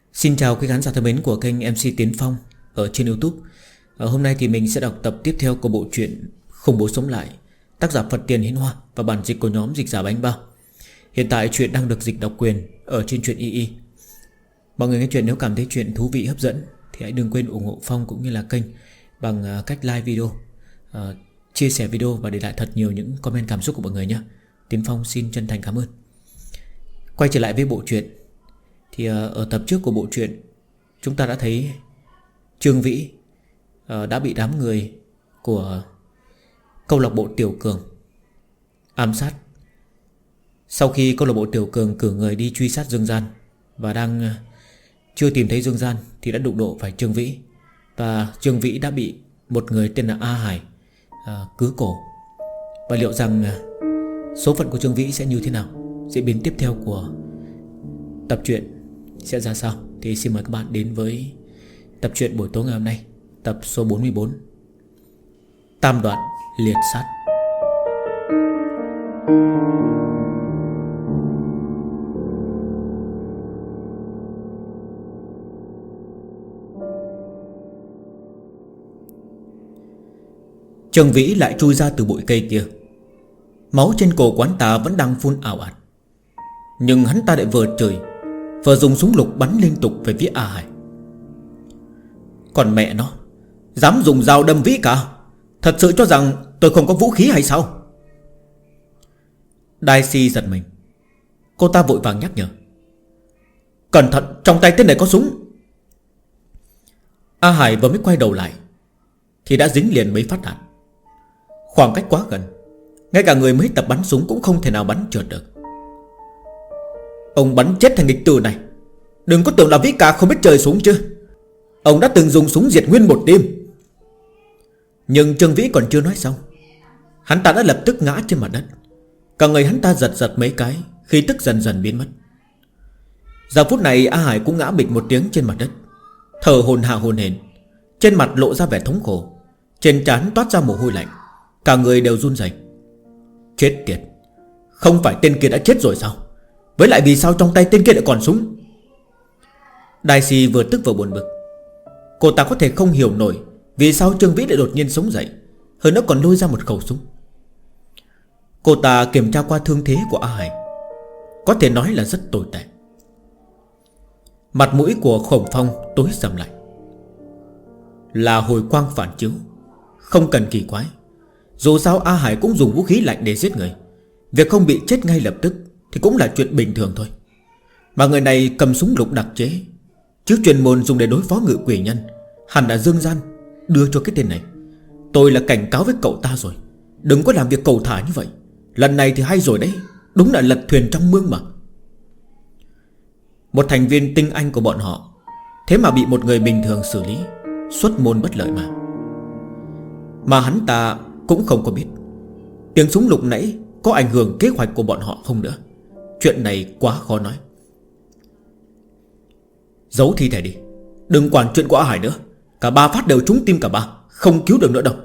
Xin chào quý khán giả thân mến của kênh MC Tiến Phong ở trên YouTube. Hôm nay thì mình sẽ đọc tập tiếp theo của bộ truyện Khủng Bố Sống Lại, tác giả Phật Tiền Hiến Hoa và bản dịch của nhóm dịch giả Bánh Bao. Hiện tại truyện đang được dịch độc quyền ở trên truyện YY. Mọi người nghe truyện nếu cảm thấy truyện thú vị hấp dẫn thì hãy đừng quên ủng hộ Phong cũng như là kênh bằng cách like video, chia sẻ video và để lại thật nhiều những comment cảm xúc của mọi người nhé. Tiến Phong xin chân thành cảm ơn. Quay trở lại với bộ truyện thì ở tập trước của bộ truyện chúng ta đã thấy Trương Vĩ đã bị đám người của câu lạc bộ Tiểu Cường ám sát. Sau khi câu lạc bộ Tiểu Cường cử người đi truy sát Dương Gian và đang chưa tìm thấy Dương Gian thì đã đụng độ phải Trương Vĩ. Và Trương Vĩ đã bị một người tên là A Hải cứa cổ. Và liệu rằng số phận của Trương Vĩ sẽ như thế nào, diễn biến tiếp theo của tập truyện sẽ ra sao, thì xin mời các bạn đến với tập truyện buổi tối ngày hôm nay, tập số 44, Tam Đoạn Liệt Sát. Trương Vĩ lại chui ra từ bụi cây kia. Máu trên cổ quán ta vẫn đang phun ảo ạt, nhưng hắn ta lại vừa chửi vừa dùng súng lục bắn liên tục về phía A Hải. Còn mẹ nó, dám dùng dao đâm Vĩ cả, thật sự cho rằng tôi không có vũ khí hay sao? Daisy giật mình. Cô ta vội vàng nhắc nhở: cẩn thận, trong tay tên này có súng. A Hải vừa mới quay đầu lại thì đã dính liền mấy phát đạn. Khoảng cách quá gần, ngay cả người mới tập bắn súng cũng không thể nào bắn trượt được. Ông bắn chết thằng nghịch tử này, đừng có tưởng là Vĩ Ca không biết chơi súng chứ. Ông đã từng dùng súng diệt nguyên một team. Nhưng Trương Vĩ còn chưa nói xong, hắn ta đã lập tức ngã trên mặt đất. Cả người hắn ta giật giật mấy cái, khí tức dần dần biến mất. Giờ phút này A Hải cũng ngã bịch một tiếng trên mặt đất, thở hổn hển hổn hển, trên mặt lộ ra vẻ thống khổ, trên trán toát ra mồ hôi lạnh, cả người đều run rẩy. Chết tiệt, không phải tên kia đã chết rồi sao? Với lại vì sao trong tay tên kia lại còn súng? Daisy vừa tức vừa buồn bực. Cô ta có thể không hiểu nổi vì sao Trương Vĩ lại đột nhiên sống dậy, hơn nữa còn lôi ra một khẩu súng. Cô ta kiểm tra qua thương thế của A Hải, có thể nói là rất tồi tệ. Mặt mũi của Khổng Phong tối sầm lại. Là hồi quang phản chiếu, không cần kỳ quái. Dù sao A Hải cũng dùng vũ khí lạnh để giết người, việc không bị chết ngay lập tức thì cũng là chuyện bình thường thôi. Mà người này cầm súng lục đặc chế, chứ chuyên môn dùng để đối phó ngự quỷ nhân, hẳn là Dương Gian đưa cho cái tên này. Tôi là cảnh cáo với cậu ta rồi, đừng có làm việc cầu thả như vậy. Lần này thì hay rồi đấy, đúng là lật thuyền trong mương mà. Một thành viên tinh anh của bọn họ thế mà bị một người bình thường xử lý, xuất môn bất lợi mà. Mà hắn ta cũng không có biết tiếng súng lục nãy có ảnh hưởng kế hoạch của bọn họ không nữa. Chuyện này quá khó nói. Giấu thi thể đi, đừng quản chuyện của A Hải nữa. Cả ba phát đều trúng tim cả ba, không cứu được nữa đâu.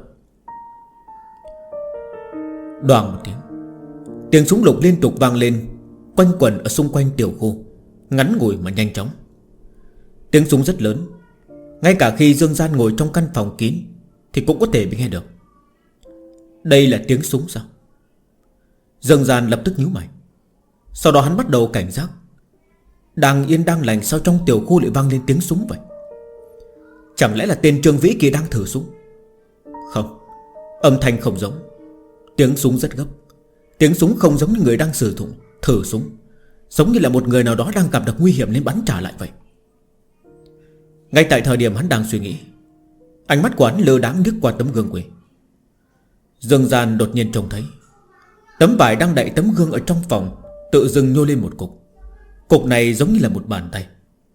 Đoàng một tiếng, tiếng súng lục liên tục vang lên, quanh quẩn ở xung quanh tiểu khu, ngắn ngủi mà nhanh chóng. Tiếng súng rất lớn, ngay cả khi Dương Gian ngồi trong căn phòng kín thì cũng có thể bị nghe được. Đây là tiếng súng sao? Dương Gian lập tức nhíu mày. Sau đó hắn bắt đầu cảnh giác. Đang yên đang lành sao trong tiểu khu lại vang lên tiếng súng vậy? Chẳng lẽ là tên Trương Vĩ kia đang thử súng? Không, âm thanh không giống. Tiếng súng rất gấp. Tiếng súng không giống như người đang sử dụng thử súng, giống như là một người nào đó đang gặp được nguy hiểm nên bắn trả lại vậy. Ngay tại thời điểm hắn đang suy nghĩ, ánh mắt của hắn lơ đãng liếc qua tấm gương quỷ. Dương Gian đột nhiên trông thấy tấm vải đang đậy tấm gương ở trong phòng tự dưng nhô lên một cục. Cục này giống như là một bàn tay,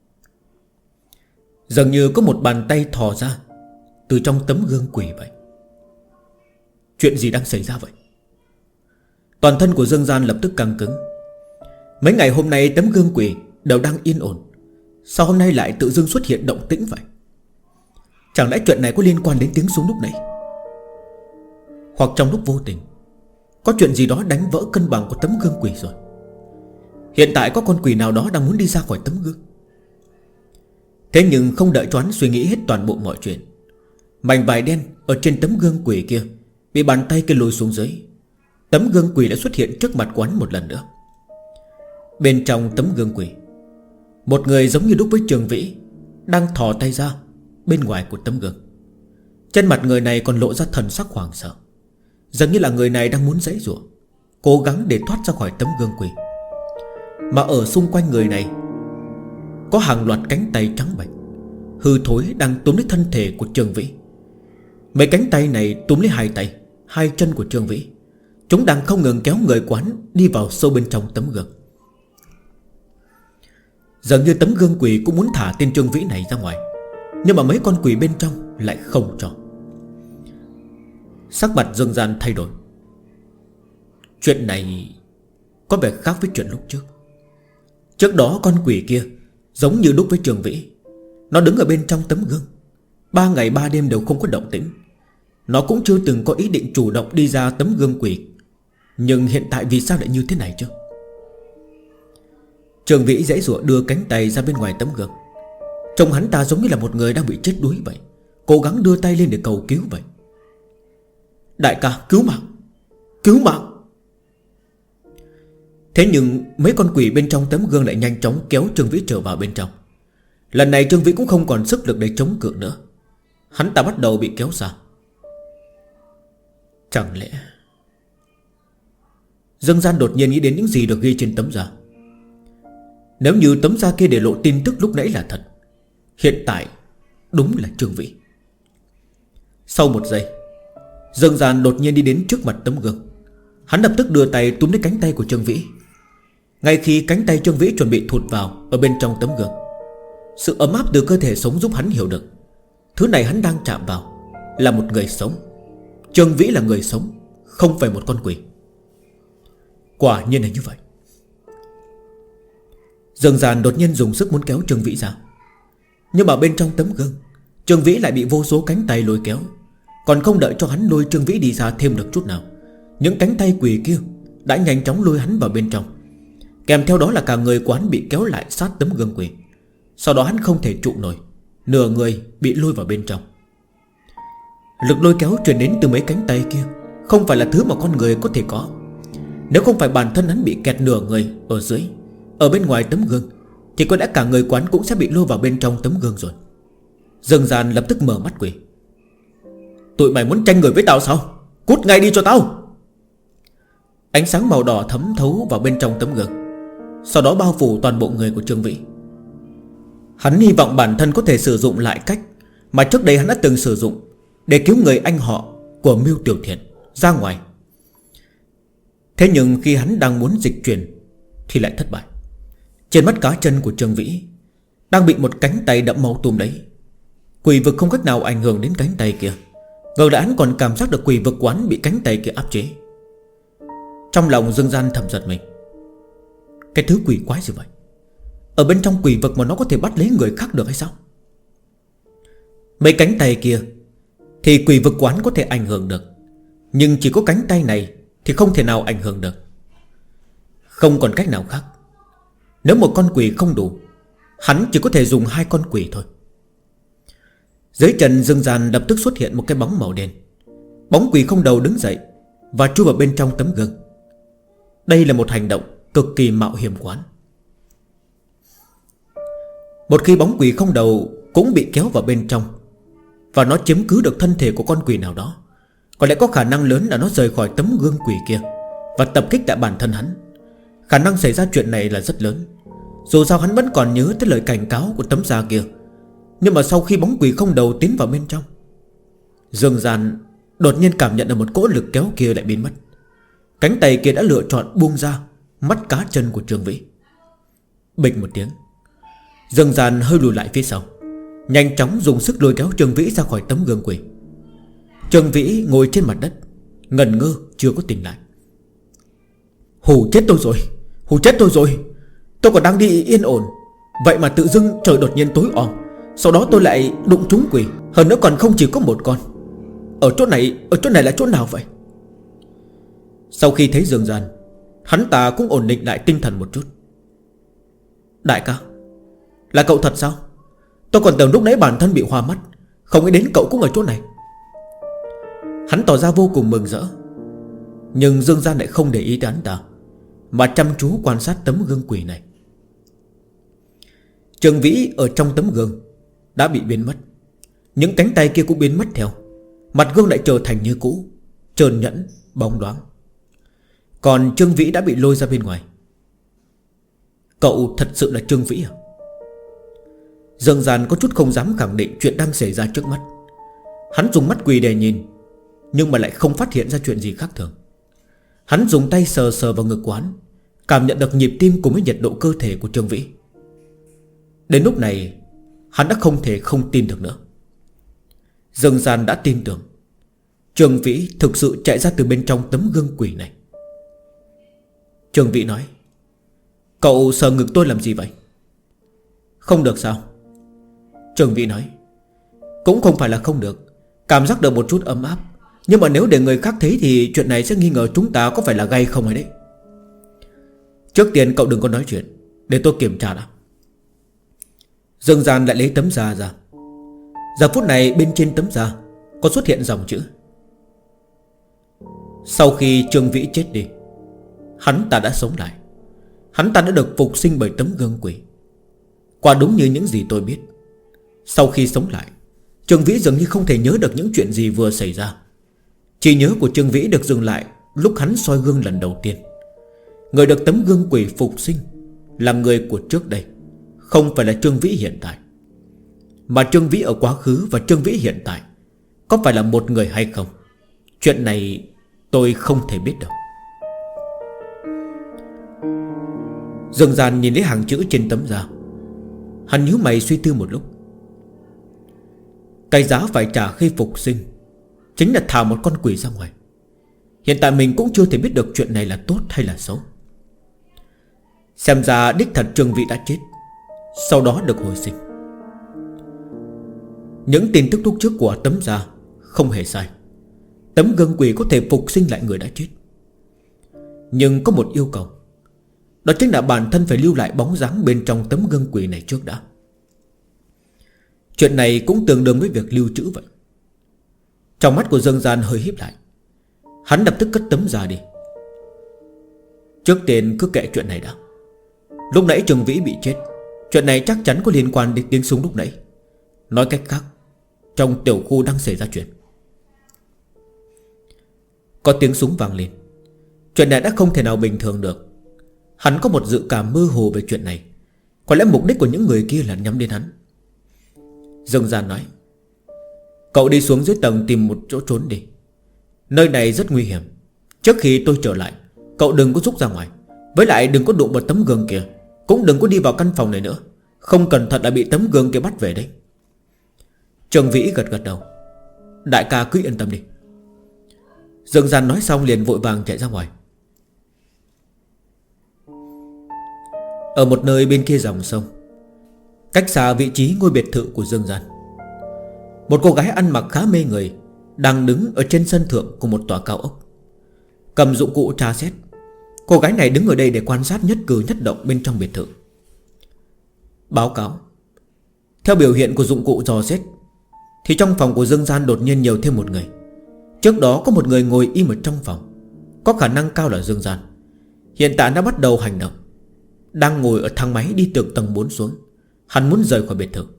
dường như có một bàn tay thò ra từ trong tấm gương quỷ vậy. Chuyện gì đang xảy ra vậy? Toàn thân của Dương Gian lập tức căng cứng. Mấy ngày hôm nay tấm gương quỷ đều đang yên ổn, sao hôm nay lại tự dưng xuất hiện động tĩnh vậy? Chẳng lẽ chuyện này có liên quan đến tiếng súng lúc nãy? Hoặc trong lúc vô tình có chuyện gì đó đánh vỡ cân bằng của tấm gương quỷ rồi. Hiện tại có con quỷ nào đó đang muốn đi ra khỏi tấm gương. Thế nhưng không đợi cho hắn suy nghĩ hết toàn bộ mọi chuyện, mảnh vải đen ở trên tấm gương quỷ kia bị bàn tay kia lùi xuống dưới. Tấm gương quỷ đã xuất hiện trước mặt quán một lần nữa. Bên trong tấm gương quỷ, một người giống như đúc với Trường Vĩ đang thò tay ra bên ngoài của tấm gương. Trên mặt người này còn lộ ra thần sắc hoảng sợ, dường như là người này đang muốn giãy giụa, cố gắng để thoát ra khỏi tấm gương quỷ. Mà ở xung quanh người này có hàng loạt cánh tay trắng bệch hư thối đang túm lấy thân thể của Trường Vĩ. Mấy cánh tay này túm lấy hai tay, hai chân của Trường Vĩ. Chúng đang không ngừng kéo người quán đi vào sâu bên trong tấm gương. Dường như tấm gương quỷ cũng muốn thả tên Trương Vĩ này ra ngoài, nhưng mà mấy con quỷ bên trong lại không cho. Sắc mặt Dương Gian thay đổi. Chuyện này có vẻ khác với chuyện lúc trước. Trước đó con quỷ kia giống như đúc với Trường Vĩ. Nó đứng ở bên trong tấm gương 3 ngày 3 đêm đều không có động tĩnh. Nó cũng chưa từng có ý định chủ động đi ra tấm gương quỷ. Nhưng hiện tại vì sao lại như thế này chứ? Trường Vĩ giãy giụa đưa cánh tay ra bên ngoài tấm gương. Trông hắn ta giống như là một người đang bị chết đuối vậy, cố gắng đưa tay lên để cầu cứu vậy. Đại ca cứu mạng, cứu mạng. Thế nhưng mấy con quỷ bên trong tấm gương lại nhanh chóng kéo Trương Vĩ trở vào bên trong. Lần này Trương Vĩ cũng không còn sức lực để chống cự nữa. Hắn ta bắt đầu bị kéo ra. Chẳng lẽ Dương Gian đột nhiên nghĩ đến những gì được ghi trên tấm da. Nếu như tấm da kia để lộ tin tức lúc nãy là thật, hiện tại đúng là Trương Vĩ. Sau một giây, Dương Gian đột nhiên đi đến trước mặt tấm gương. Hắn lập tức đưa tay túm lấy cánh tay của Trương Vĩ. Ngay khi cánh tay Trương Vĩ chuẩn bị thụt vào ở bên trong tấm gương, sự ấm áp từ cơ thể sống giúp hắn hiểu được thứ này hắn đang chạm vào là một người sống. Trương Vĩ là người sống, không phải một con quỷ. Quả nhiên là như vậy. Dương Gian đột nhiên dùng sức muốn kéo Trương Vĩ ra, nhưng mà bên trong tấm gương, Trương Vĩ lại bị vô số cánh tay lôi kéo. Còn không đợi cho hắn lôi Trương Vĩ đi ra thêm được chút nào, những cánh tay quỷ kia đã nhanh chóng lôi hắn vào bên trong. Kèm theo đó là cả người quán bị kéo lại sát tấm gương quỷ. Sau đó hắn không thể trụ nổi, nửa người bị lôi vào bên trong. Lực lôi kéo truyền đến từ mấy cánh tay kia không phải là thứ mà con người có thể có. Nếu không phải bản thân hắn bị kẹt nửa người ở dưới, ở bên ngoài tấm gương, thì có lẽ cả người quán cũng sẽ bị lôi vào bên trong tấm gương rồi. Dương Gian lập tức mở mắt quỷ. Tụi mày muốn tranh người với tao sao? Cút ngay đi cho tao. Ánh sáng màu đỏ thấm thấu vào bên trong tấm gương, sau đó bao phủ toàn bộ người của Trương Vĩ. Hắn hy vọng bản thân có thể sử dụng lại cách mà trước đây hắn đã từng sử dụng để cứu người anh họ của Mưu Tiểu Thiện ra ngoài. Thế nhưng khi hắn đang muốn dịch chuyển thì lại thất bại. Trên mắt cá chân của Trương Vĩ đang bị một cánh tay đẫm máu túm lấy. Quỷ vực không cách nào ảnh hưởng đến cánh tay kia, ngược lại hắn còn cảm giác được quỷ vực quán bị cánh tay kia áp chế. Trong lòng Dương Gian thầm giật mình. Cái thứ quỷ quái gì vậy? Ở bên trong quỷ vực mà nó có thể bắt lấy người khác được hay sao? Mấy cánh tay kia thì quỷ vực quán có thể ảnh hưởng được, nhưng chỉ có cánh tay này thì không thể nào ảnh hưởng được. Không còn cách nào khác. Nếu một con quỷ không đủ, hắn chỉ có thể dùng 2 con quỷ thôi. Dưới chân Dương Gian lập tức xuất hiện một cái bóng màu đen. Bóng quỷ không đầu đứng dậy và chui vào bên trong tấm gương. Đây là một hành động cực kỳ mạo hiểm quán. Một khi bóng quỷ không đầu cũng bị kéo vào bên trong và nó chiếm cứ được thân thể của con quỷ nào đó, có lẽ có khả năng lớn là nó rời khỏi tấm gương quỷ kia và tập kích tại bản thân hắn. Khả năng xảy ra chuyện này là rất lớn. Dù sao hắn vẫn còn nhớ tới lời cảnh cáo của tấm da kia. Nhưng mà sau khi bóng quỷ không đầu tiến vào bên trong, Dương Gian đột nhiên cảm nhận được một cỗ lực kéo kia lại biến mất. Cánh tay kia đã lựa chọn buông ra mắt cá chân của Trương Vĩ. Bịch một tiếng, Dương Gian hơi lùi lại phía sau, nhanh chóng dùng sức lôi kéo Trương Vĩ ra khỏi tấm gương quỷ. Trương Vĩ ngồi trên mặt đất, ngẩn ngơ chưa có tỉnh lại. Hù chết tôi rồi, hù chết tôi rồi. Tôi còn đang đi yên ổn, vậy mà tự dưng trời đột nhiên tối om. Sau đó tôi lại đụng trúng quỷ, hơn nữa còn không chỉ có một con. Ở chỗ này là chỗ nào vậy? Sau khi thấy Dương Gian, hắn ta cũng ổn định lại tinh thần một chút. Đại ca, là cậu thật sao? Tôi còn tưởng lúc nãy bản thân bị hoa mắt, không nghĩ đến cậu cũng ở chỗ này. Hắn tỏ ra vô cùng mừng rỡ. Nhưng Dương Gian lại không để ý tới hắn ta, mà chăm chú quan sát tấm gương quỷ này. Trường Vĩ ở trong tấm gương đã bị biến mất. Những cánh tay kia cũng biến mất theo. Mặt gương lại trở thành như cũ, trơn nhẵn, bóng loáng. Còn Trương Vĩ đã bị lôi ra bên ngoài. Cậu thật sự là Trương Vĩ à? Dương Gian có chút không dám khẳng định chuyện đang xảy ra trước mắt. Hắn dùng mắt quỳ để nhìn, nhưng mà lại không phát hiện ra chuyện gì khác thường. Hắn dùng tay sờ sờ vào ngực của hắn, cảm nhận được nhịp tim cùng với nhiệt độ cơ thể của Trương Vĩ. Đến lúc này hắn đã không thể không tin được nữa. Dương Gian đã tin tưởng Trương Vĩ thực sự chạy ra từ bên trong tấm gương quỷ này. Trương Vĩ nói: cậu sờ ngực tôi làm gì vậy? Không được sao? Trương Vĩ nói: cũng không phải là không được, cảm giác được một chút ấm áp. Nhưng mà nếu để người khác thấy thì chuyện này sẽ nghi ngờ chúng ta có phải là gay không hay đấy. Trước tiên cậu đừng có nói chuyện, để tôi kiểm tra đã. Dương Gian lại lấy tấm da ra. Giờ phút này bên trên tấm da có xuất hiện dòng chữ: sau khi Trương Vĩ chết đi, hắn ta đã sống lại. Hắn ta đã được phục sinh bởi tấm gương quỷ. Quả đúng như những gì tôi biết. Sau khi sống lại, Trương Vĩ dường như không thể nhớ được những chuyện gì vừa xảy ra. Trí nhớ của Trương Vĩ được dừng lại lúc hắn soi gương lần đầu tiên. Người được tấm gương quỷ phục sinh là người của trước đây, không phải là Trương Vĩ hiện tại. Mà Trương Vĩ ở quá khứ và Trương Vĩ hiện tại có phải là một người hay không, chuyện này tôi không thể biết được. Dương Gian nhìn thấy hàng chữ trên tấm da. Hắn nhíu mày suy tư một lúc. Cái giá phải trả khi phục sinh chính là thả một con quỷ ra ngoài. Hiện tại mình cũng chưa thể biết được chuyện này là tốt hay là xấu. Xem ra đích thật Trương Vĩ đã chết, sau đó được hồi sinh. Những tin tức lúc trước của tấm da không hề sai. Tấm gương quỷ có thể phục sinh lại người đã chết. Nhưng có một yêu cầu, đó chính là bản thân phải lưu lại bóng dáng bên trong tấm gương quỷ này trước đã. Chuyện này cũng tương đương với việc lưu trữ vậy. Trong mắt của Dương Gian hơi híp lại. Hắn lập tức cất tấm da đi. Trước tiên cứ kệ chuyện này đã. Lúc nãy Trương Vĩ bị chết, chuyện này chắc chắn có liên quan đến tiếng súng lúc nãy. Nói cách khác, trong tiểu khu đang xảy ra chuyện. Có tiếng súng vang lên. Chuyện này đã không thể nào bình thường được. Hắn có một dự cảm mơ hồ về chuyện này. Có lẽ mục đích của những người kia là nhắm đến hắn. Dương Gian nói: cậu đi xuống dưới tầng tìm một chỗ trốn đi. Nơi này rất nguy hiểm. Trước khi tôi trở lại, cậu đừng có rút ra ngoài. Với lại đừng có đụng vào tấm gương kia, cũng đừng có đi vào căn phòng này nữa. Không cẩn thận đã bị tấm gương kia bắt về đấy. Trương Vĩ gật gật đầu: đại ca cứ yên tâm đi. Dương Gian nói xong liền vội vàng chạy ra ngoài. Ở một nơi bên kia dòng sông, cách xa vị trí ngôi biệt thự của Dương Gian, một cô gái ăn mặc khá mê người đang đứng ở trên sân thượng của một tòa cao ốc, cầm dụng cụ tra xét. Cô gái này đứng ở đây để quan sát nhất cử nhất động bên trong biệt thự. Báo cáo: theo biểu hiện của dụng cụ dò xét thì trong phòng của Dương Gian đột nhiên nhiều thêm một người. Trước đó có một người ngồi im ở trong phòng, có khả năng cao là Dương Gian. Hiện tại đã bắt đầu hành động, đang ngồi ở thang máy đi từ tầng 4 xuống. Hắn muốn rời khỏi biệt thự.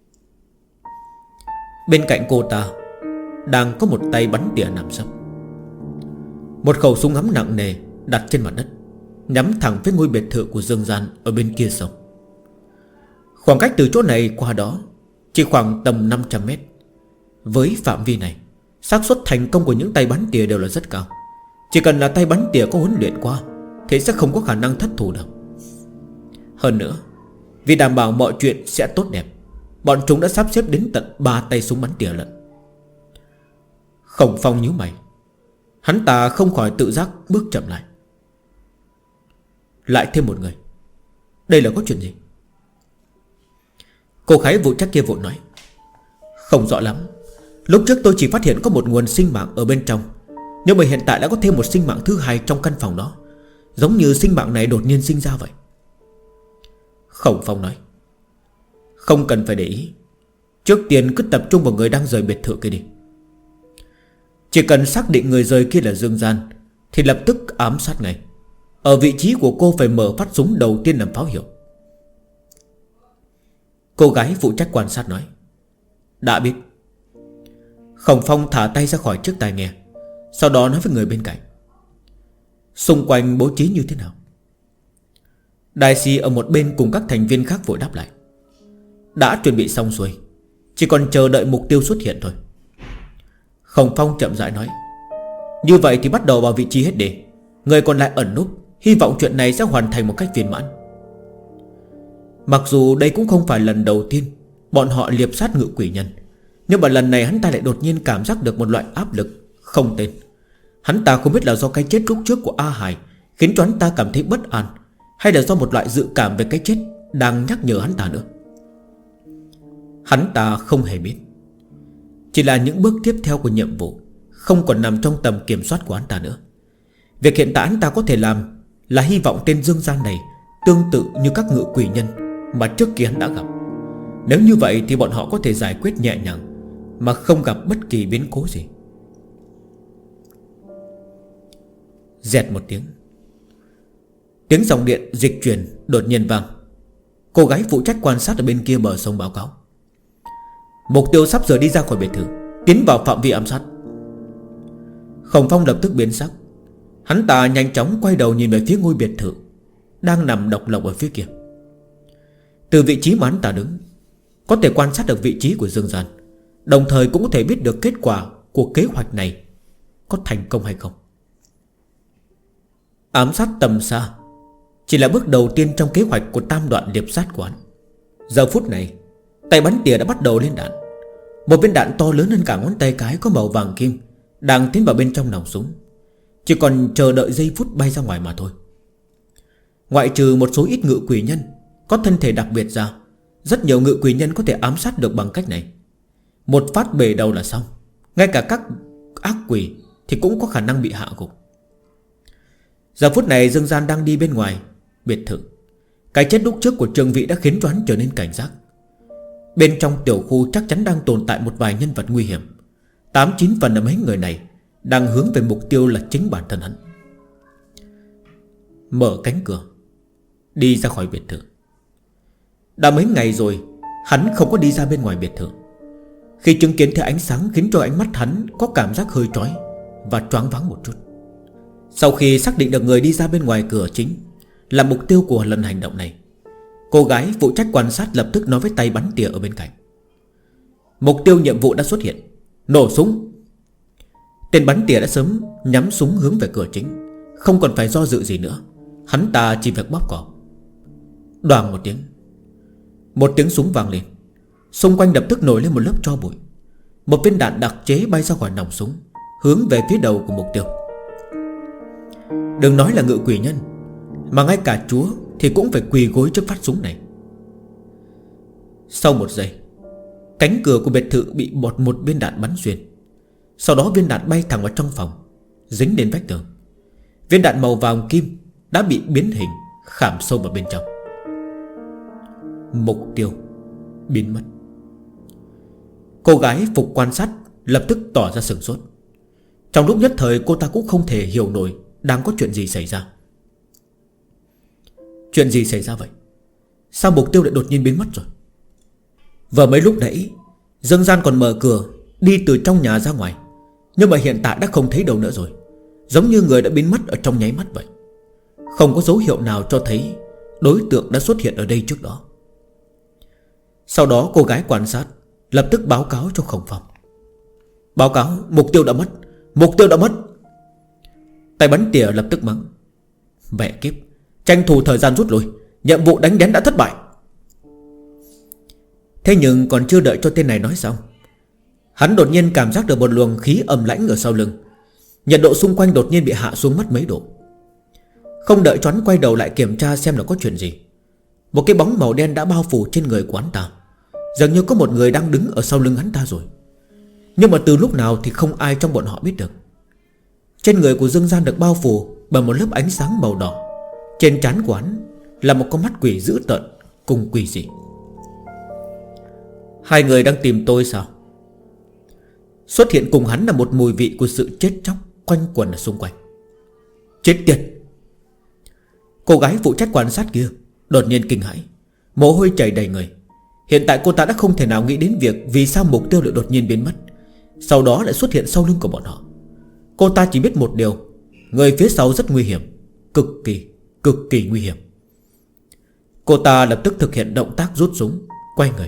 Bên cạnh cô ta đang có một tay bắn tỉa nằm sấp. Một khẩu súng ngắm nặng nề đặt trên mặt đất, nhắm thẳng với ngôi biệt thự của Dương Gian ở bên kia sông. Khoảng cách từ chỗ này qua đó chỉ khoảng tầm 500 mét. Với phạm vi này, xác suất thành công của những tay bắn tỉa đều là rất cao. Chỉ cần là tay bắn tỉa có huấn luyện qua thì sẽ không có khả năng thất thủ đâu. Hơn nữa, vì đảm bảo mọi chuyện sẽ tốt đẹp, bọn chúng đã sắp xếp đến tận 3 tay súng bắn tỉa lận. Khổng Phong nhíu mày. Hắn ta không khỏi tự giác bước chậm lại. Lại thêm một người. Đây là có chuyện gì? Cô gái vụ trách kia vội nói: không rõ lắm. Lúc trước tôi chỉ phát hiện có một nguồn sinh mạng ở bên trong, nhưng mà hiện tại đã có thêm một sinh mạng thứ hai trong căn phòng đó. Giống như sinh mạng này đột nhiên sinh ra vậy. Khổng Phong nói: không cần phải để ý, Trước tiên cứ tập trung vào người đang rời biệt thự kia đi. Chỉ cần xác định người rời kia là Dương Gian thì lập tức ám sát ngay. Ở vị trí của cô phải mở phát súng đầu tiên làm pháo hiệu. Cô gái phụ trách quan sát nói. Đã biết. Khổng Phong thả tay ra khỏi chiếc tai nghe, sau đó nói với người bên cạnh. Xung quanh bố trí như thế nào? Đại sĩ ở một bên cùng các thành viên khác vội đáp lại. Đã chuẩn bị xong xuôi, chỉ còn chờ đợi mục tiêu xuất hiện thôi. Khổng Phong chậm rãi nói. Như vậy thì bắt đầu vào vị trí hết đi. Người còn lại ẩn núp, hy vọng chuyện này sẽ hoàn thành một cách viên mãn. Mặc dù đây cũng không phải lần đầu tiên bọn họ liệp sát ngự quỷ nhân, nhưng mà lần này hắn ta lại đột nhiên cảm giác được một loại áp lực không tên. Hắn ta không biết là do cái chết lúc trước của A Hải khiến cho hắn ta cảm thấy bất an, hay là do một loại dự cảm về cái chết đang nhắc nhở hắn ta nữa. Hắn ta không hề biết. Chỉ là những bước tiếp theo của nhiệm vụ không còn nằm trong tầm kiểm soát của hắn ta nữa. Việc hiện tại hắn ta có thể làm là hy vọng tên Dương Gian này tương tự như các ngự quỷ nhân mà trước kia hắn đã gặp. Nếu như vậy thì bọn họ có thể giải quyết nhẹ nhàng mà không gặp bất kỳ biến cố gì. Dẹt một tiếng, tiếng dòng điện dịch chuyển đột nhiên vang. Cô gái phụ trách quan sát ở bên kia bờ sông báo cáo. Mục tiêu sắp rời đi ra khỏi biệt thự, tiến vào phạm vi ám sát. Khổng Phong lập tức biến sắc. Hắn ta nhanh chóng quay đầu nhìn về phía ngôi biệt thự đang nằm độc lập ở phía kia. Từ vị trí mà hắn ta đứng, có thể quan sát được vị trí của Dương Gian, đồng thời cũng có thể biết được kết quả của kế hoạch này có thành công hay không. Ám sát tầm xa chỉ là bước đầu tiên trong kế hoạch của tam đoạn liệp sát của hắn. Giờ phút này, tay bắn tỉa đã bắt đầu lên đạn. Một viên đạn to lớn hơn cả ngón tay cái có màu vàng kim đang tiến vào bên trong nòng súng, chỉ còn chờ đợi giây phút bay ra ngoài mà thôi. Ngoại trừ một số ít ngự quỷ nhân có thân thể đặc biệt ra, rất nhiều ngự quỷ nhân có thể ám sát được bằng cách này. Một phát bể đầu là xong. Ngay cả các ác quỷ thì cũng có khả năng bị hạ gục. Giờ phút này Dương Gian đang đi bên ngoài biệt thự. Cái chết lúc trước của Trường Vị đã khiến cho hắn trở nên cảnh giác. Bên trong tiểu khu chắc chắn đang tồn tại một vài nhân vật nguy hiểm. 8-9 phần là mấy người này đang hướng về mục tiêu là chính bản thân hắn. Mở cánh cửa, đi ra khỏi biệt thự. Đã mấy ngày rồi hắn không có đi ra bên ngoài biệt thự. Khi chứng kiến thấy ánh sáng khiến cho ánh mắt hắn có cảm giác hơi chói và choáng váng một chút. Sau khi xác định được người đi ra bên ngoài cửa chính là mục tiêu của lần hành động này, cô gái phụ trách quan sát lập tức nói với tay bắn tỉa ở bên cạnh. Mục tiêu nhiệm vụ đã xuất hiện, nổ súng. Tên bắn tỉa đã sớm nhắm súng hướng về cửa chính, không còn phải do dự gì nữa. Hắn ta chỉ việc bóp cò. Đoàng một tiếng, một tiếng súng vang lên. Xung quanh lập tức nổi lên một lớp tro bụi. Một viên đạn đặc chế bay ra khỏi nòng súng, hướng về phía đầu của mục tiêu. Đừng nói là ngự quỷ nhân, mà ngay cả chúa thì cũng phải quỳ gối trước phát súng này. Sau một giây, cánh cửa của biệt thự bị một viên đạn bắn xuyên. Sau đó viên đạn bay thẳng vào trong phòng, dính đến vách tường. Viên đạn màu vàng kim đã bị biến hình, khảm sâu vào bên trong. Mục tiêu biến mất. Cô gái phục quan sát lập tức tỏ ra sửng sốt. Trong lúc nhất thời cô ta cũng không thể hiểu nổi đang có chuyện gì xảy ra. Chuyện gì xảy ra vậy? Sao mục tiêu lại đột nhiên biến mất rồi? Vừa mấy lúc nãy Dương Gian còn mở cửa đi từ trong nhà ra ngoài, nhưng mà hiện tại đã không thấy đâu nữa rồi. Giống như người đã biến mất ở trong nháy mắt vậy. Không có dấu hiệu nào cho thấy đối tượng đã xuất hiện ở đây trước đó. Sau đó cô gái quan sát lập tức báo cáo cho Khổng Phong. Báo cáo mục tiêu đã mất. Mục tiêu đã mất. Tay bắn tỉa lập tức mắng. Mẹ kiếp, tranh thủ thời gian rút lui, nhiệm vụ đánh đén đã thất bại. Thế nhưng còn chưa đợi cho tên này nói xong, hắn đột nhiên cảm giác được một luồng khí ẩm lãnh ở sau lưng. Nhiệt độ xung quanh đột nhiên bị hạ xuống mất mấy độ. Không đợi cho hắn quay đầu lại kiểm tra xem là có chuyện gì, một cái bóng màu đen đã bao phủ trên người của hắn ta. Dường như có một người đang đứng ở sau lưng hắn ta rồi. Nhưng mà từ lúc nào thì không ai trong bọn họ biết được. Trên người của Dương Gian được bao phủ bởi một lớp ánh sáng màu đỏ. Trên trán của hắn là một con mắt quỷ dữ tợn cùng quỷ dị. Hai người đang tìm tôi sao? Xuất hiện cùng hắn là một mùi vị của sự chết chóc quanh quẩn ở xung quanh. Chết tiệt! Cô gái phụ trách quan sát kia đột nhiên kinh hãi, mồ hôi chảy đầy người. Hiện tại cô ta đã không thể nào nghĩ đến việc vì sao mục tiêu lại đột nhiên biến mất, sau đó lại xuất hiện sau lưng của bọn họ. Cô ta chỉ biết một điều: người phía sau rất nguy hiểm, cực kỳ nguy hiểm. Cô ta lập tức thực hiện động tác rút súng, quay người.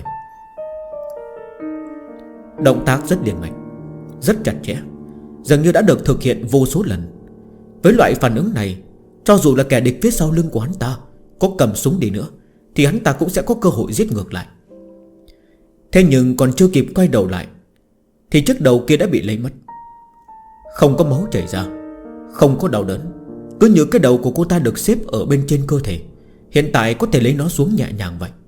Động tác rất liền mạch, rất chặt chẽ, dường như đã được thực hiện vô số lần. Với loại phản ứng này, cho dù là kẻ địch phía sau lưng của hắn ta có cầm súng đi nữa thì hắn ta cũng sẽ có cơ hội giết ngược lại. Thế nhưng còn chưa kịp quay đầu lại thì chiếc đầu kia đã bị lấy mất. Không có máu chảy ra, không có đau đớn, cứ như cái đầu của cô ta được xếp ở bên trên cơ thể, hiện tại có thể lấy nó xuống nhẹ nhàng vậy.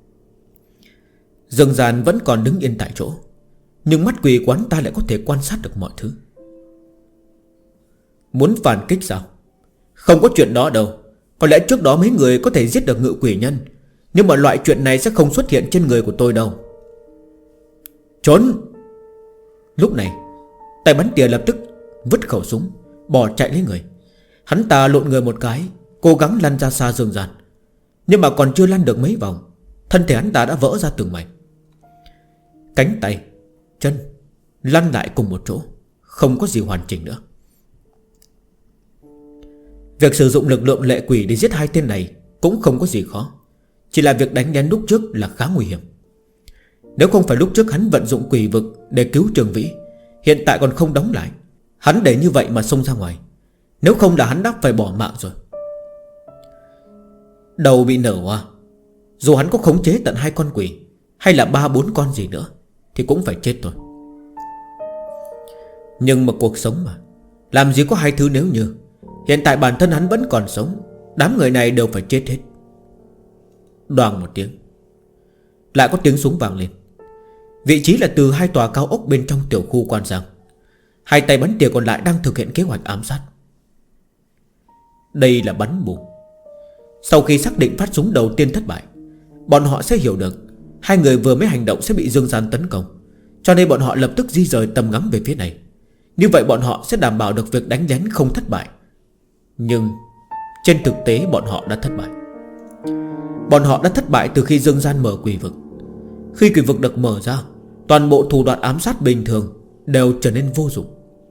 Dương Gian vẫn còn đứng yên tại chỗ, nhưng mắt quỷ của hắn ta lại có thể quan sát được mọi thứ. Muốn phản kích sao? Không có chuyện đó đâu. Có lẽ trước đó mấy người có thể giết được ngự quỷ nhân, nhưng mà loại chuyện này sẽ không xuất hiện trên người của tôi đâu. Trốn! Lúc này tay bắn tỉa lập tức vứt khẩu súng, bỏ chạy lấy người. Hắn ta lộn người một cái, cố gắng lăn ra xa Dương Gian. Nhưng mà còn chưa lăn được mấy vòng, thân thể hắn ta đã vỡ ra từng mảnh. Cánh tay, chân lăn lại cùng một chỗ, không có gì hoàn chỉnh nữa. Việc sử dụng lực lượng lệ quỷ để giết hai tên này cũng không có gì khó, chỉ là việc đánh lén lúc trước là khá nguy hiểm. Nếu không phải lúc trước hắn vận dụng quỷ vực để cứu Trường Vĩ, hiện tại còn không đóng lại, hắn để như vậy mà xông ra ngoài, nếu không là hắn đã phải bỏ mạng rồi. Đầu bị nở hoa, dù hắn có khống chế tận 2 con quỷ hay là 3-4 con gì nữa thì cũng phải chết thôi. Nhưng mà cuộc sống mà, làm gì có hai thứ nếu như. Hiện tại bản thân hắn vẫn còn sống, đám người này đều phải chết hết. Đoàng một tiếng, lại có tiếng súng vang lên. Vị trí là từ 2 tòa cao ốc bên trong tiểu khu Quan Giang. Hai tay bắn tỉa còn lại đang thực hiện kế hoạch ám sát. Đây là bắn bùm. Sau khi xác định phát súng đầu tiên thất bại, bọn họ sẽ hiểu được hai người vừa mới hành động sẽ bị Dương Gian tấn công, cho nên bọn họ lập tức di rời tầm ngắm về phía này. Như vậy bọn họ sẽ đảm bảo được việc đánh lén không thất bại. Nhưng trên thực tế bọn họ đã thất bại. Bọn họ đã thất bại từ khi Dương Gian mở quỷ vực. Khi quỷ vực được mở ra, toàn bộ thủ đoạn ám sát bình thường đều trở nên vô dụng.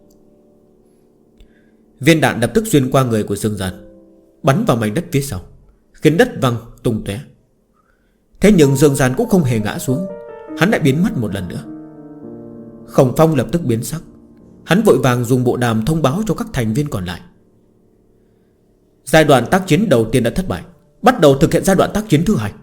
Viên đạn lập tức xuyên qua người của Dương Gian, bắn vào mảnh đất phía sau, khiến đất văng tung tóe. Thế nhưng Dương Gian cũng không hề ngã xuống, hắn lại biến mất một lần nữa. Khổng Phong lập tức biến sắc. Hắn vội vàng dùng bộ đàm thông báo cho các thành viên còn lại. Giai đoạn tác chiến đầu tiên đã thất bại, bắt đầu thực hiện giai đoạn tác chiến thứ 2.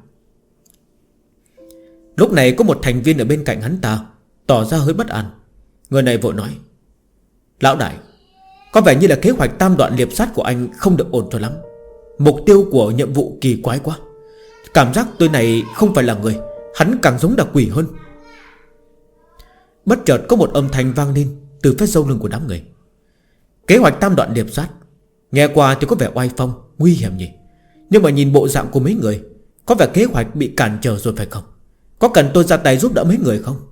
Lúc này có một thành viên ở bên cạnh hắn ta tỏ ra hơi bất an. Người này vội nói: Lão đại, có vẻ như là kế hoạch tam đoạn liệp sát của anh không được ổn cho lắm. Mục tiêu của nhiệm vụ kỳ quái quá. Cảm giác tôi này không phải là người, hắn càng giống là quỷ hơn. Bất chợt có một âm thanh vang lên từ phía sau lưng của đám người. Kế hoạch tam đoạn liệp sát nghe qua thì có vẻ oai phong, nguy hiểm nhỉ. Nhưng mà nhìn bộ dạng của mấy người, có vẻ kế hoạch bị cản trở rồi phải không? Có cần tôi ra tay giúp đỡ mấy người không?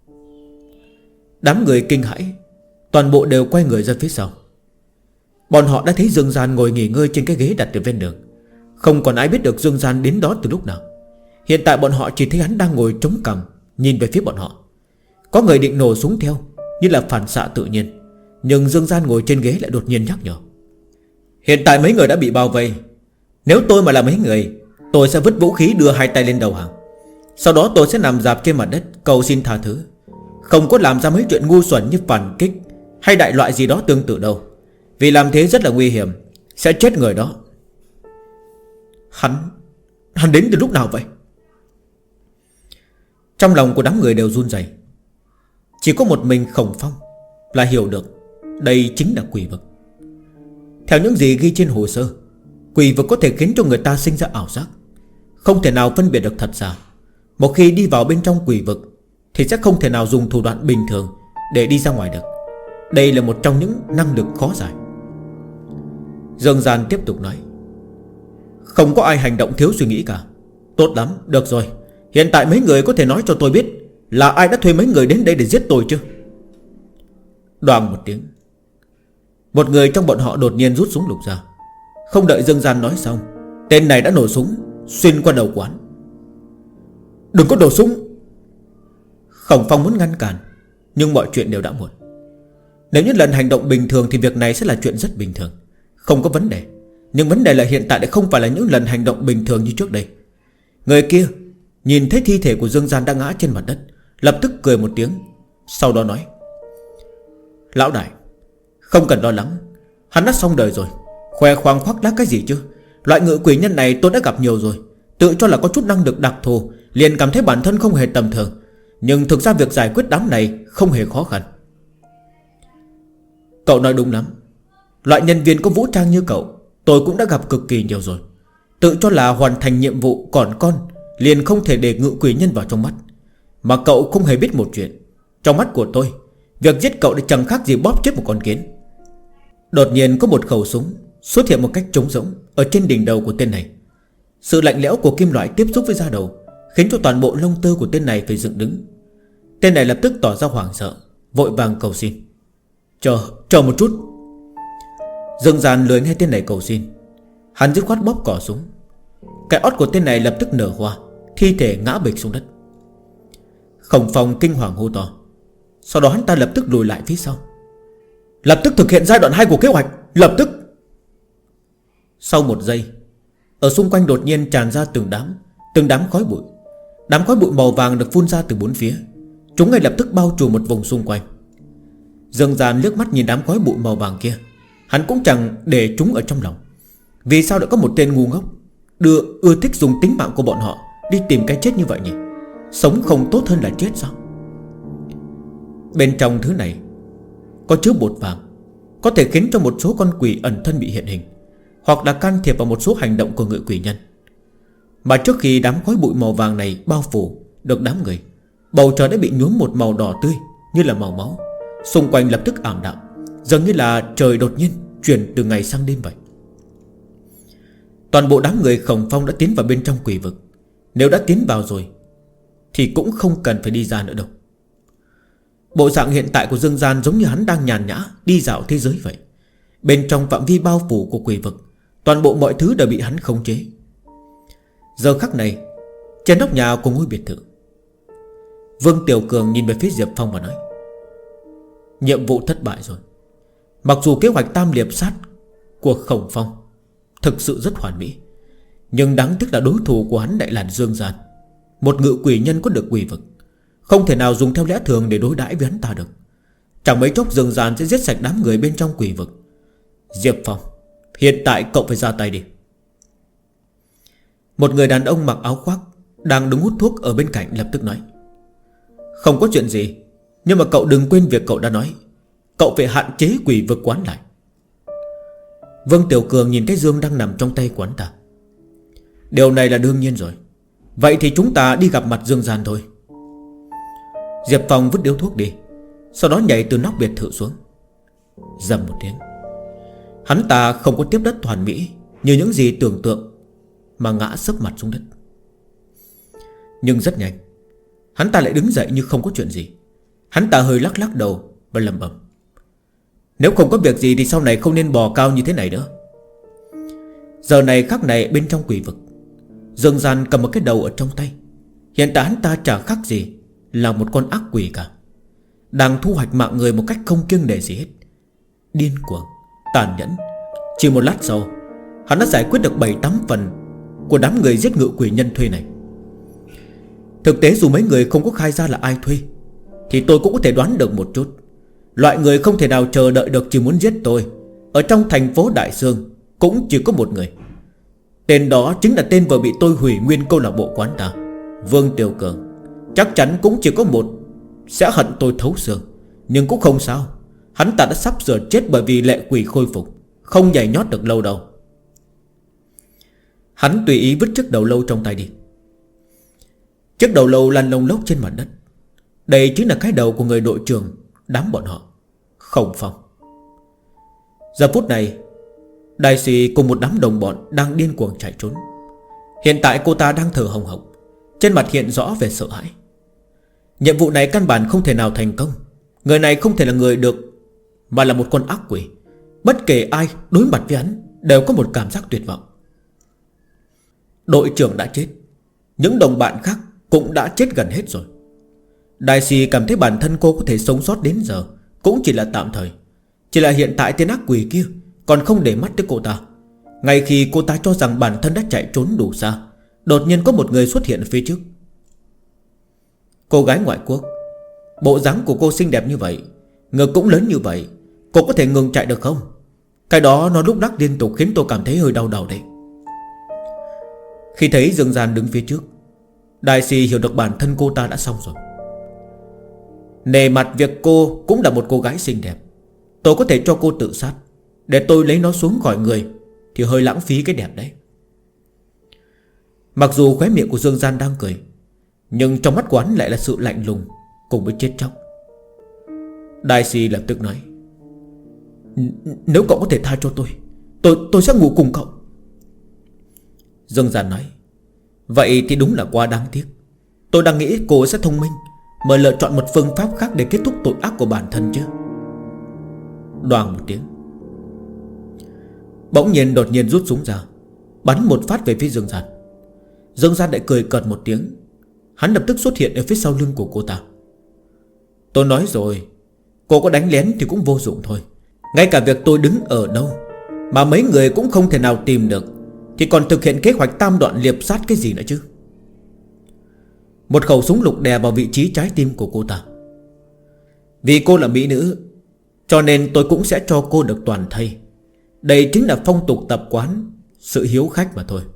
Đám người kinh hãi, toàn bộ đều quay người ra phía sau. Bọn họ đã thấy Dương Gian ngồi nghỉ ngơi trên cái ghế đặt ở ven đường. Không còn ai biết được Dương Gian đến đó từ lúc nào. Hiện tại bọn họ chỉ thấy hắn đang ngồi chống cằm, nhìn về phía bọn họ. Có người định nổ súng theo, như là phản xạ tự nhiên. Nhưng Dương Gian ngồi trên ghế lại đột nhiên nhắc nhở: Hiện tại mấy người đã bị bao vây. Nếu tôi mà là mấy người, tôi sẽ vứt vũ khí đưa hai tay lên đầu hàng. Sau đó tôi sẽ nằm dạp trên mặt đất cầu xin tha thứ. Không có làm ra mấy chuyện ngu xuẩn như phản kích hay đại loại gì đó tương tự đâu. Vì làm thế rất là nguy hiểm, sẽ chết người đó. Hắn đến từ lúc nào vậy? Trong lòng của đám người đều run rẩy. Chỉ có một mình Khổng Phong là hiểu được đây chính là quỷ vực. Theo những gì ghi trên hồ sơ, quỷ vực có thể khiến cho người ta sinh ra ảo giác, không thể nào phân biệt được thật giả. Một khi đi vào bên trong quỷ vực thì sẽ không thể nào dùng thủ đoạn bình thường để đi ra ngoài được. Đây là một trong những năng lực khó giải. Dương Gian tiếp tục nói: Không có ai hành động thiếu suy nghĩ cả. Tốt lắm, được rồi. Hiện tại mấy người có thể nói cho tôi biết Là ai đã thuê mấy người đến đây để giết tôi chứ? Đoàng một tiếng, một người trong bọn họ đột nhiên rút súng lục ra. Không đợi Dương Gian nói xong, tên này đã nổ súng xuyên qua đầu quán. Đừng có nổ súng! Khổng Phong muốn ngăn cản, nhưng mọi chuyện đều đã muộn. Nếu như lần hành động bình thường thì việc này sẽ là chuyện rất bình thường, không có vấn đề. Nhưng vấn đề là hiện tại lại không phải là những lần hành động bình thường như trước đây. Người kia nhìn thấy thi thể của Dương Gian đang ngã trên mặt đất, lập tức cười một tiếng, sau đó nói: Lão đại, không cần lo lắng, hắn đã xong đời rồi. Khoe khoang khoác lác cái gì chứ? Loại ngự quỷ nhân này tôi đã gặp nhiều rồi. Tự cho là có chút năng lực đặc thù, liền cảm thấy bản thân không hề tầm thường. Nhưng thực ra việc giải quyết đám này không hề khó khăn. Cậu nói đúng lắm. Loại nhân viên có vũ trang như cậu tôi cũng đã gặp cực kỳ nhiều rồi. Tự cho là hoàn thành nhiệm vụ còn con, liền không thể để ngự quỷ nhân vào trong mắt. Mà cậu không hề biết một chuyện. Trong mắt của tôi, việc giết cậu đã chẳng khác gì bóp chết một con kiến. Đột nhiên có một khẩu súng xuất hiện một cách trống rỗng ở trên đỉnh đầu của tên này. Sự lạnh lẽo của kim loại tiếp xúc với da đầu, khiến cho toàn bộ lông tơ của tên này phải dựng đứng. Tên này lập tức tỏ ra hoảng sợ, vội vàng cầu xin: Chờ một chút. Dương Gian lười nghe tên này cầu xin, hắn dứt khoát bóp cò súng. Cái ót của tên này lập tức nở hoa, thi thể ngã bịch xuống đất. Khổng Phong kinh hoàng hô to. Sau đó hắn ta lập tức lùi lại phía sau. Lập tức thực hiện giai đoạn 2 của kế hoạch, lập tức. Sau một giây, ở xung quanh đột nhiên tràn ra từng đám khói bụi. Đám khói bụi màu vàng được phun ra từ bốn phía. Chúng ngay lập tức bao trùm một vùng xung quanh. Dương Gian liếc mắt nhìn đám khói bụi màu vàng kia, hắn cũng chẳng để chúng ở trong lòng. Vì sao đã có một tên ngu ngốc ưa thích dùng tính mạng của bọn họ đi tìm cái chết như vậy nhỉ? Sống không tốt hơn là chết sao? Bên trong thứ này có chứa bột vàng, có thể khiến cho một số con quỷ ẩn thân bị hiện hình, hoặc là can thiệp vào một số hành động của ngự quỷ nhân. Mà trước khi đám khói bụi màu vàng này bao phủ được đám người, bầu trời đã bị nhuốm một màu đỏ tươi như là màu máu. Xung quanh lập tức ảm đạm, dường như là trời đột nhiên chuyển từ ngày sang đêm vậy. Toàn bộ đám người Khổng Phong đã tiến vào bên trong quỷ vực. Nếu đã tiến vào rồi thì cũng không cần phải đi ra nữa đâu. Bộ dạng hiện tại của Dương Gian giống như hắn đang nhàn nhã đi dạo thế giới vậy. Bên trong phạm vi bao phủ của quỷ vực, toàn bộ mọi thứ đều bị hắn khống chế. Giờ khắc này, trên nóc nhà của ngôi biệt thự, Vương Tiểu Cường nhìn về phía Diệp Phong và nói: Nhiệm vụ thất bại rồi. Mặc dù kế hoạch tam liệp sát của Khổng Phong thực sự rất hoàn mỹ, nhưng đáng tiếc là đối thủ của hắn lại là Dương Gian, một ngự quỷ nhân có được quỷ vực, không thể nào dùng theo lẽ thường để đối đãi với hắn ta được. Chẳng mấy chốc Dương Gian sẽ giết sạch đám người bên trong quỷ vực. Diệp Phong, hiện tại cậu phải ra tay đi. Một người đàn ông mặc áo khoác đang đứng hút thuốc ở bên cạnh lập tức nói: Không có chuyện gì, nhưng mà cậu đừng quên việc cậu đã nói, cậu phải hạn chế quỷ vực quán lại. Vương Tiểu Cường nhìn thấy Dương đang nằm trong tay quán ta. Điều này là đương nhiên rồi. Vậy thì chúng ta đi gặp mặt Dương Gian thôi. Diệp Phong vứt điếu thuốc đi, sau đó nhảy từ nóc biệt thự xuống. Rầm một tiếng, hắn ta không có tiếp đất hoàn mỹ như những gì tưởng tượng, mà ngã sấp mặt xuống đất. Nhưng rất nhanh, hắn ta lại đứng dậy như không có chuyện gì. Hắn ta hơi lắc lắc đầu và lẩm bẩm: Nếu không có việc gì thì sau này không nên bò cao như thế này nữa. Giờ này khắc này bên trong quỷ vực, Dương Gian cầm một cái đầu ở trong tay. Hiện tại hắn ta chả khác gì là một con ác quỷ cả, đang thu hoạch mạng người một cách không kiêng nể gì hết. Điên cuồng, tàn nhẫn. Chỉ một lát sau, hắn đã giải quyết được 7-8 phần của đám người giết ngự quỷ nhân thuê này. Thực tế dù mấy người không có khai ra là ai thuê, thì tôi cũng có thể đoán được một chút. Loại người không thể nào chờ đợi được chỉ muốn giết tôi, ở trong thành phố Đại Sương cũng chỉ có một người. Tên đó chính là tên vừa bị tôi hủy nguyên câu lạc bộ quán ta, Vương Tiểu Cường. Chắc chắn cũng chỉ có một, sẽ hận tôi thấu xương. Nhưng cũng không sao, hắn ta đã sắp sửa chết bởi vì lệ quỷ khôi phục, không nhảy nhót được lâu đâu. Hắn tùy ý vứt chiếc đầu lâu trong tay đi. Chiếc đầu lâu lăn lông lốc trên mặt đất. Đây chính là cái đầu của người đội trưởng đám bọn họ, Khổng Phong. Giờ phút này, Đại sĩ cùng một đám đồng bọn đang điên cuồng chạy trốn. Hiện tại cô ta đang thở hồng hộc, trên mặt hiện rõ vẻ sợ hãi. Nhiệm vụ này căn bản không thể nào thành công. Người này không thể là người được, mà là một con ác quỷ. Bất kể ai đối mặt với hắn đều có một cảm giác tuyệt vọng. Đội trưởng đã chết, những đồng bạn khác cũng đã chết gần hết rồi. Đại sĩ cảm thấy bản thân cô có thể sống sót đến giờ cũng chỉ là tạm thời. Chỉ là hiện tại tên ác quỷ kia còn không để mắt tới cô ta. Ngay khi cô ta cho rằng bản thân đã chạy trốn đủ xa, đột nhiên có một người xuất hiện phía trước. Cô gái ngoại quốc. Bộ dáng của cô xinh đẹp như vậy, ngực cũng lớn như vậy, cô có thể ngừng chạy được không? Cái đó nó lúc đắc liên tục khiến tôi cảm thấy hơi đau đầu đấy. Khi thấy Dương Gian đứng phía trước, đại sĩ hiểu được bản thân cô ta đã xong rồi. Nề mặt việc cô cũng là một cô gái xinh đẹp, tôi có thể cho cô tự sát, để tôi lấy nó xuống khỏi người thì hơi lãng phí cái đẹp đấy. Mặc dù khóe miệng của Dương Gian đang cười, nhưng trong mắt quán lại là sự lạnh lùng cùng với chết chóc. Đại sĩ lập tức nói: Nếu cậu có thể tha cho tôi sẽ ngủ cùng cậu. Dương Gian nói: Vậy thì đúng là quá đáng tiếc. Tôi đang nghĩ cô sẽ thông minh mà lựa chọn một phương pháp khác để kết thúc tội ác của bản thân chứ. Đoàng một tiếng, bỗng nhiên đột nhiên rút súng ra, bắn một phát về phía Dương Gian. Dương Gian lại cười cợt một tiếng. Hắn lập tức xuất hiện ở phía sau lưng của cô ta. Tôi nói rồi, cô có đánh lén thì cũng vô dụng thôi. Ngay cả việc tôi đứng ở đâu mà mấy người cũng không thể nào tìm được, thì còn thực hiện kế hoạch tam đoạn liệp sát cái gì nữa chứ. Một khẩu súng lục đè vào vị trí trái tim của cô ta. Vì cô là mỹ nữ, cho nên tôi cũng sẽ cho cô được toàn thây. Đây chính là phong tục tập quán, sự hiếu khách mà thôi.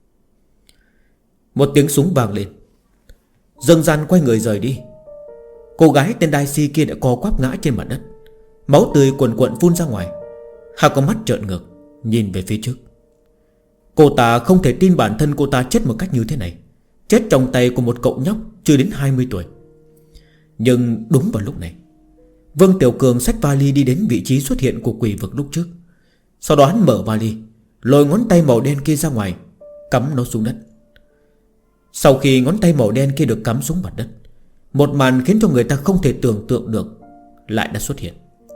Một tiếng súng vang lên. Dương Gian quay người rời đi. Cô gái tên Đai Si kia đã co quắp ngã trên mặt đất, máu tươi cuồn cuộn phun ra ngoài. Hai con mắt trợn ngược nhìn về phía trước. Cô ta không thể tin bản thân cô ta chết một cách như thế này, chết trong tay của một cậu nhóc chưa đến 20 tuổi. Nhưng đúng vào lúc này, Vương Tiểu Cường xách vali đi đến vị trí xuất hiện của quỷ vực lúc trước. Sau đó hắn mở vali, lôi ngón tay màu đen kia ra ngoài, cắm nó xuống đất. Sau khi ngón tay màu đen kia được cắm xuống mặt đất, một màn khiến cho người ta không thể tưởng tượng được lại đã xuất hiện.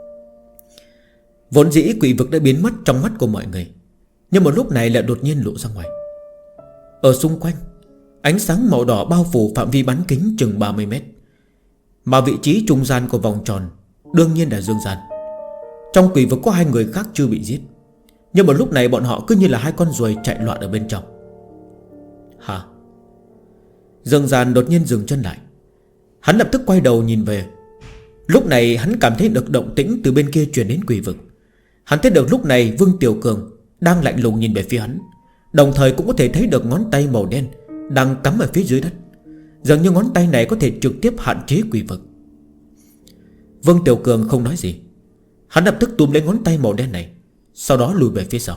Vốn dĩ quỷ vực đã biến mất trong mắt của mọi người, nhưng một lúc này lại đột nhiên lộ ra ngoài. Ở xung quanh, ánh sáng màu đỏ bao phủ phạm vi bán kính chừng 30 mét. Mà vị trí trung gian của vòng tròn đương nhiên là Dương Gian. Trong quỷ vực có hai người khác chưa bị giết, nhưng một lúc này bọn họ cứ như là hai con ruồi chạy loạn ở bên trong. Hả? Dương Gian đột nhiên dừng chân lại. Hắn lập tức quay đầu nhìn về. Lúc này hắn cảm thấy được động tĩnh từ bên kia truyền đến quỷ vực. Hắn thấy được lúc này Vương Tiểu Cường đang lạnh lùng nhìn về phía hắn, đồng thời cũng có thể thấy được ngón tay màu đen đang cắm ở phía dưới đất. Dường như ngón tay này có thể trực tiếp hạn chế quỷ vực. Vương Tiểu Cường không nói gì. Hắn lập tức túm lấy ngón tay màu đen này, sau đó lùi về phía sau.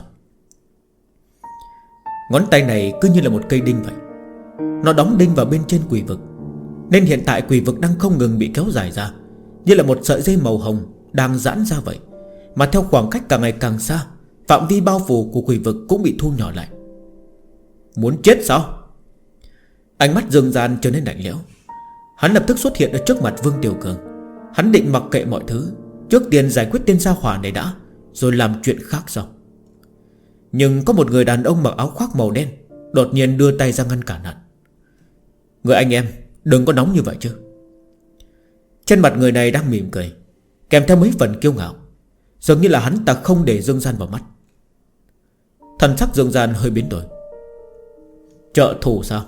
Ngón tay này cứ như là một cây đinh vậy. Nó đóng đinh vào bên trên quỷ vực, nên hiện tại quỷ vực đang không ngừng bị kéo dài ra, như là một sợi dây màu hồng đang giãn ra vậy. Mà theo khoảng cách càng ngày càng xa, phạm vi bao phủ của quỷ vực cũng bị thu nhỏ lại. Muốn chết sao? Ánh mắt Dương Gian trở nên lạnh lẽo. Hắn lập tức xuất hiện ở trước mặt Vương Tiểu Cường. Hắn định mặc kệ mọi thứ, trước tiên giải quyết tên gia hỏa này đã, rồi làm chuyện khác sau. Nhưng có một người đàn ông mặc áo khoác màu đen đột nhiên đưa tay ra ngăn cản hắn. Người anh em, đừng có nóng như vậy chứ. Trên mặt người này đang mỉm cười, kèm theo mấy phần kiêu ngạo, dường như là hắn ta không để Dương Gian vào mắt. Thần sắc Dương Gian hơi biến đổi. Trợ thủ sao?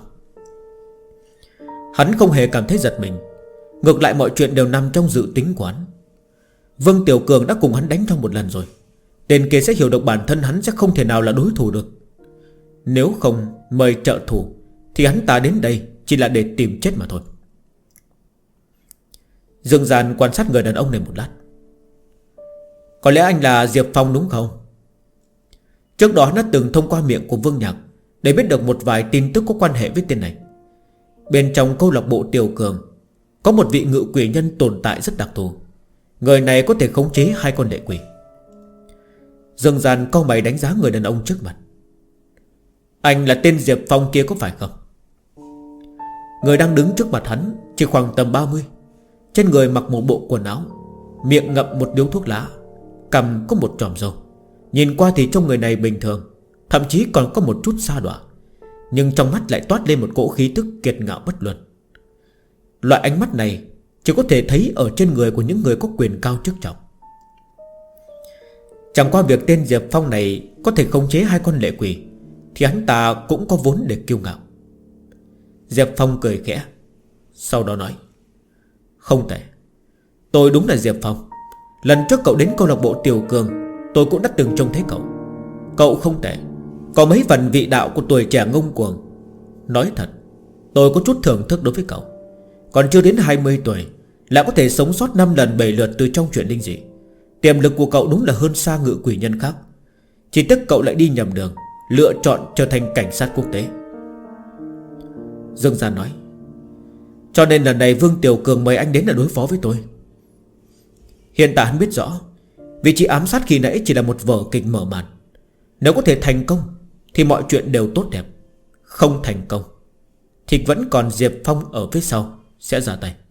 Hắn không hề cảm thấy giật mình, ngược lại mọi chuyện đều nằm trong dự tính của hắn. Vương Tiểu Cường đã cùng hắn đánh trong một lần rồi. Tên kia sẽ hiểu được bản thân hắn sẽ không thể nào là đối thủ được. Nếu không mời trợ thủ thì hắn ta đến đây chỉ là để tìm chết mà thôi. Dương Gian quan sát người đàn ông này một lát. Có lẽ anh là Diệp Phong đúng không? Trước đó hắn đã từng thông qua miệng của Vương Nhạc để biết được một vài tin tức có quan hệ với tên này. Bên trong câu lạc bộ Tiểu Cường có một vị ngự quỷ nhân tồn tại rất đặc thù. Người này có thể khống chế hai con lệ quỷ. Dương Gian cau mày đánh giá người đàn ông trước mặt. Anh là tên Diệp Phong kia có phải không? Người đang đứng trước mặt hắn chỉ khoảng tầm 30. Trên người mặc một bộ quần áo, miệng ngậm một điếu thuốc lá, cằm có một chòm râu. Nhìn qua thì trông người này bình thường, thậm chí còn có một chút sa đọa, nhưng trong mắt lại toát lên một cỗ khí tức kiệt ngạo bất luận. Loại ánh mắt này chỉ có thể thấy ở trên người của những người có quyền cao chức trọng. Chẳng qua việc tên Diệp Phong này có thể khống chế 2 con lệ quỷ thì hắn ta cũng có vốn để kiêu ngạo. Diệp Phong cười khẽ, sau đó nói: Không tệ, tôi đúng là Diệp Phong. Lần trước cậu đến câu lạc bộ Tiểu Cường, tôi cũng đã từng trông thấy cậu. Cậu không tệ, có mấy phần vị đạo của tuổi trẻ ngông cuồng. Nói thật, tôi có chút thưởng thức đối với cậu. Còn chưa đến 20 tuổi lại có thể sống sót 5 lần 7 lượt từ trong chuyện linh dị. Tiềm lực của cậu đúng là hơn xa ngự quỷ nhân khác. Chỉ tiếc cậu lại đi nhầm đường, lựa chọn trở thành cảnh sát quốc tế. Dương Gian nói: Cho nên lần này Vương Tiểu Cường mời anh đến là đối phó với tôi. Hiện tại hắn biết rõ vị trí ám sát khi nãy chỉ là một vở kịch mở màn. Nếu có thể thành công thì mọi chuyện đều tốt đẹp. Không thành công thì vẫn còn Diệp Phong ở phía sau sẽ ra tay.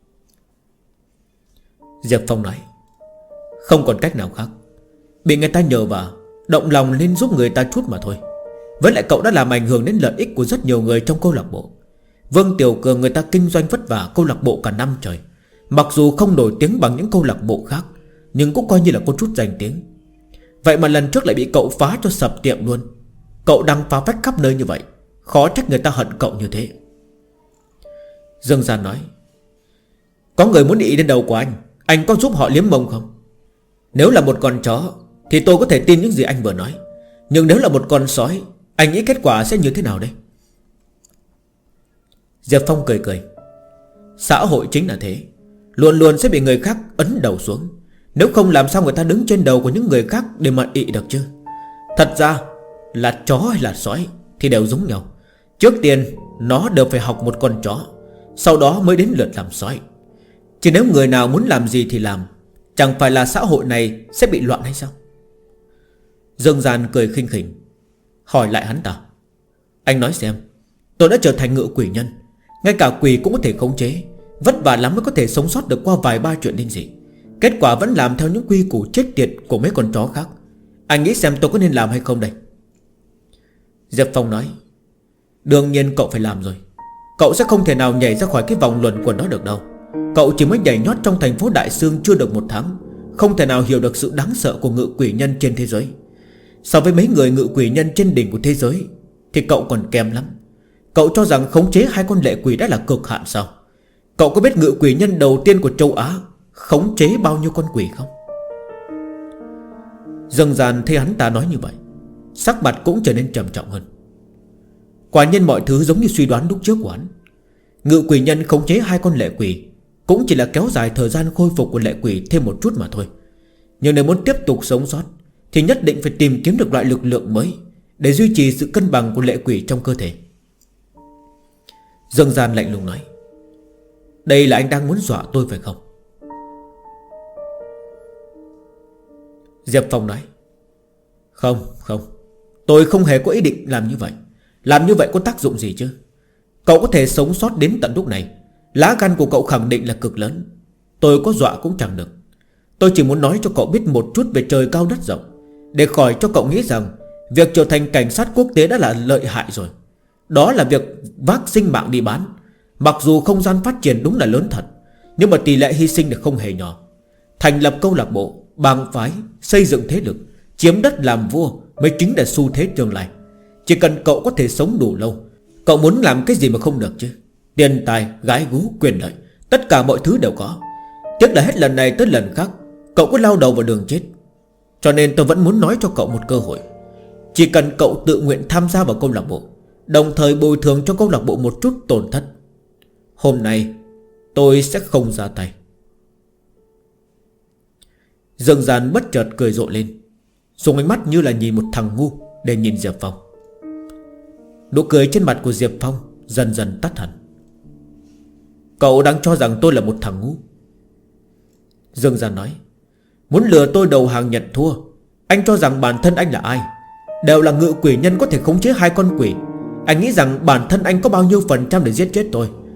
Diệp Phong nói: Không còn cách nào khác, bị người ta nhờ vào, động lòng nên giúp người ta chút mà thôi. Với lại cậu đã làm ảnh hưởng đến lợi ích của rất nhiều người trong câu lạc bộ. Vương Tiểu Cường người ta kinh doanh vất vả câu lạc bộ cả năm trời, mặc dù không nổi tiếng bằng những câu lạc bộ khác, nhưng cũng coi như là có chút danh tiếng. Vậy mà lần trước lại bị cậu phá cho sập tiệm luôn. Cậu đang phá phách khắp nơi như vậy, khó trách người ta hận cậu như thế. Dương Gian nói: Có người muốn ị đến đầu của anh có giúp họ liếm mông không? Nếu là một con chó thì tôi có thể tin những gì anh vừa nói, nhưng nếu là một con sói, anh nghĩ kết quả sẽ như thế nào đây? Diệp Phong cười cười: Xã hội chính là thế, luôn luôn sẽ bị người khác ấn đầu xuống. Nếu không làm sao người ta đứng trên đầu của những người khác để mà ị được chứ? Thật ra là chó hay là sói thì đều giống nhau. Trước tiên nó đều phải học một con chó, sau đó mới đến lượt làm sói. Chỉ nếu người nào muốn làm gì thì làm, chẳng phải là xã hội này sẽ bị loạn hay sao? Dương Gian cười khinh khỉnh, hỏi lại hắn ta: Anh nói xem, tôi đã trở thành ngự quỷ nhân, ngay cả quỷ cũng có thể khống chế, vất vả lắm mới có thể sống sót được qua vài ba chuyện linh dị, kết quả vẫn làm theo những quy củ chết tiệt của mấy con chó khác. Anh nghĩ xem tôi có nên làm hay không đây? Diệp Phong nói: Đương nhiên cậu phải làm rồi. Cậu sẽ không thể nào nhảy ra khỏi cái vòng luẩn quẩn đó được đâu. Cậu chỉ mới nhảy nhót trong thành phố Đại Sương chưa được 1 tháng, không thể nào hiểu được sự đáng sợ của ngự quỷ nhân trên thế giới. So với mấy người ngự quỷ nhân trên đỉnh của thế giới thì cậu còn kém lắm. Cậu cho rằng khống chế 2 con lệ quỷ đã là cực hạn sao? Cậu có biết ngự quỷ nhân đầu tiên của châu Á khống chế bao nhiêu con quỷ không? Dương Gian thấy hắn ta nói như vậy, sắc mặt cũng trở nên trầm trọng hơn. Quả nhiên mọi thứ giống như suy đoán lúc trước của hắn. Ngự quỷ nhân khống chế 2 con lệ quỷ cũng chỉ là kéo dài thời gian khôi phục của lệ quỷ thêm một chút mà thôi. Nhưng nếu muốn tiếp tục sống sót thì nhất định phải tìm kiếm được loại lực lượng mới để duy trì sự cân bằng của lệ quỷ trong cơ thể. Dương Gian lạnh lùng nói: Đây là anh đang muốn dọa tôi phải không? Diệp Phong nói: Không, tôi không hề có ý định làm như vậy. Làm như vậy có tác dụng gì chứ? Cậu có thể sống sót đến tận lúc này, lá gan của cậu khẳng định là cực lớn. Tôi có dọa cũng chẳng được. Tôi chỉ muốn nói cho cậu biết một chút về trời cao đất rộng, để khỏi cho cậu nghĩ rằng việc trở thành cảnh sát quốc tế đã là lợi hại rồi. Đó là việc vác sinh mạng đi bán. Mặc dù không gian phát triển đúng là lớn thật, nhưng mà tỷ lệ hy sinh là không hề nhỏ. Thành lập câu lạc bộ, bang phái, xây dựng thế lực, chiếm đất làm vua mới chính là xu thế tương lai. Chỉ cần cậu có thể sống đủ lâu, cậu muốn làm cái gì mà không được chứ? Tiền tài, gái gú, quyền lợi, tất cả mọi thứ đều có. Tiếc là hết lần này tới lần khác cậu cứ lao đầu vào đường chết. Cho nên tôi vẫn muốn nói cho cậu một cơ hội. Chỉ cần cậu tự nguyện tham gia vào câu lạc bộ, đồng thời bồi thường cho câu lạc bộ một chút tổn thất, hôm nay tôi sẽ không ra tay. Dương Gian bất chợt cười rộ lên, dùng ánh mắt như là nhìn một thằng ngu để nhìn Diệp Phong. Nụ cười trên mặt của Diệp Phong dần dần tắt hẳn. Cậu đang cho rằng tôi là một thằng ngu? Dương Gian nói: Muốn lừa tôi đầu hàng nhận thua. Anh cho rằng bản thân anh là ai? Đều là ngự quỷ nhân có thể khống chế 2 con quỷ. Anh nghĩ rằng bản thân anh có bao nhiêu phần trăm để giết chết tôi,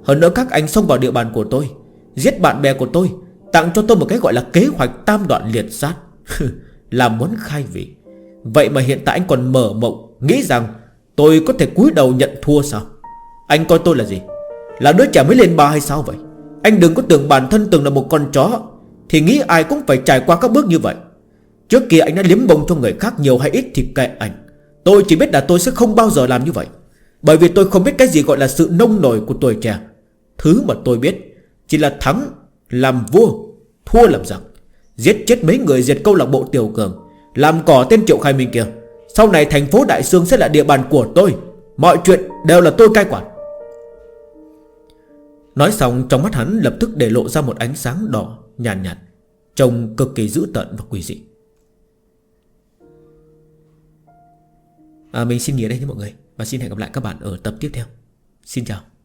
Hơn nữa các anh xông vào địa bàn của tôi, giết bạn bè của tôi, tặng cho tôi một cái gọi là kế hoạch tam đoạn liệt sát. Là muốn khai vị. Vậy mà hiện tại anh còn mở mộng nghĩ rằng tôi có thể cúi đầu nhận thua sao? Anh coi tôi là gì? Là đứa trẻ mới lên 3 hay sao vậy? Anh đừng có tưởng bản thân từng là một con chó thì nghĩ ai cũng phải trải qua các bước như vậy. Trước kia anh đã liếm bông cho người khác nhiều hay ít thì kệ anh. Tôi chỉ biết là tôi sẽ không bao giờ làm như vậy. Bởi vì tôi không biết cái gì gọi là sự nông nổi của tuổi trẻ. Thứ mà tôi biết chỉ là thắng làm vua, thua làm giặc, giết chết mấy người, diệt câu lạc bộ Tiểu Cường, làm cỏ tên Triệu Khai Minh kia. Sau này thành phố Đại Sương sẽ là địa bàn của tôi. Mọi chuyện đều là tôi cai quản. Nói xong trong mắt hắn lập tức để lộ ra một ánh sáng đỏ nhàn nhạt, trông cực kỳ dữ tợn và quỷ dị. Mình xin nghỉ ở đây nhé mọi người. Và xin hẹn gặp lại các bạn ở tập tiếp theo. Xin chào.